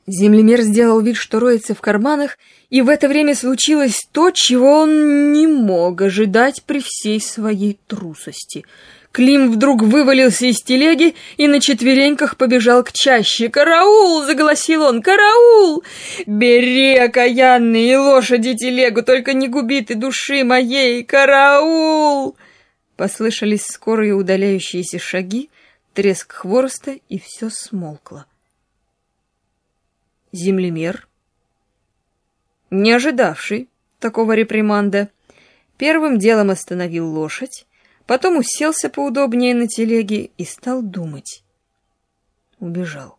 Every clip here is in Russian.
Землемер сделал вид, что роется в карманах, и в это время случилось то, чего он не мог ожидать при всей своей трусости. Клим вдруг вывалился из телеги и на четвереньках побежал к чаще. «Караул!» — заголосил он. «Караул! Бери, окаянный, и лошади телегу, только не губи ты души моей! Караул!» Послышались скорые удаляющиеся шаги, треск хвороста, и все смолкло. Землемер, не ожидавший такого реприманда, первым делом остановил лошадь, потом уселся поудобнее на телеге и стал думать. Убежал.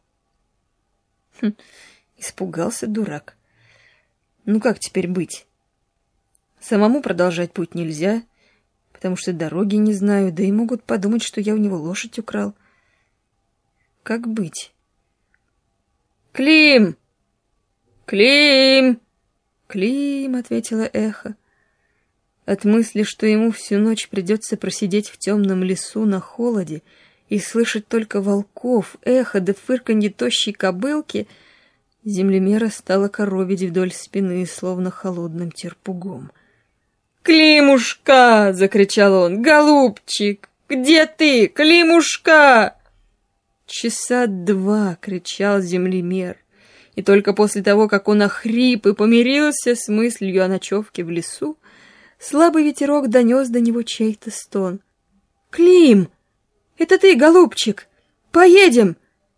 Испугался дурак. Ну как теперь быть? Самому продолжать путь нельзя, потому что дороги не знаю, да и могут подумать, что я у него лошадь украл. Как быть? «Клим! Клим! Клим!» — ответило эхо. От мысли, что ему всю ночь придется просидеть в темном лесу на холоде и слышать только волков, эхо да фырканье тощей кобылки, землемера стало коробить вдоль спины, словно холодным терпугом. «Климушка!» — закричал он. «Голубчик! Где ты, Климушка?» Часа 2 кричал землемер, и только после того, как он охрип и помирился с мыслью о ночевке в лесу, слабый ветерок донес до него чей-то стон. «Клим! Это ты, голубчик! Поедем!»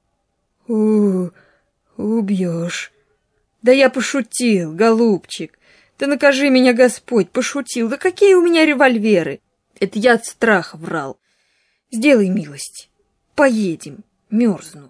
Убьешь!» «Да я пошутил, голубчик! Да накажи меня Господь, пошутил! Да какие у меня револьверы! Это я от страха врал! Сделай милость! Поедем! Мерзну!»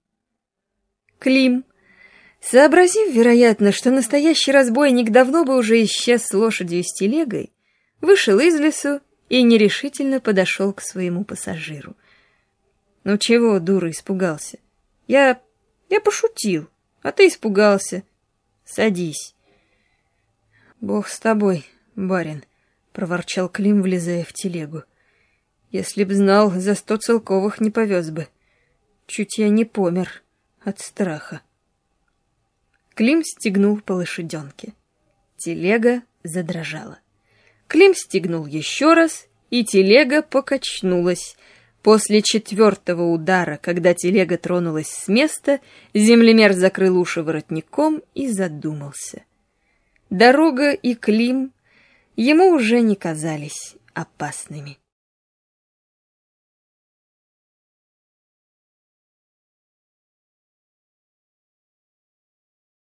Клим, сообразив, вероятно, что настоящий разбойник давно бы уже исчез с лошадью и с телегой, вышел из лесу и нерешительно подошел к своему пассажиру. «Ну чего, дура, испугался? Я пошутил, а ты испугался. Садись». «Бог с тобой, барин», — проворчал Клим, влезая в телегу. «Если б знал, за 100 целковых не повез бы. Чуть я не помер от страха». Клим стегнул по лошаденке. Телега задрожала. Клим стегнул еще раз, и телега покачнулась. После 4-го удара, когда телега тронулась с места, землемер закрыл уши воротником и задумался. Дорога и Клим ему уже не казались опасными.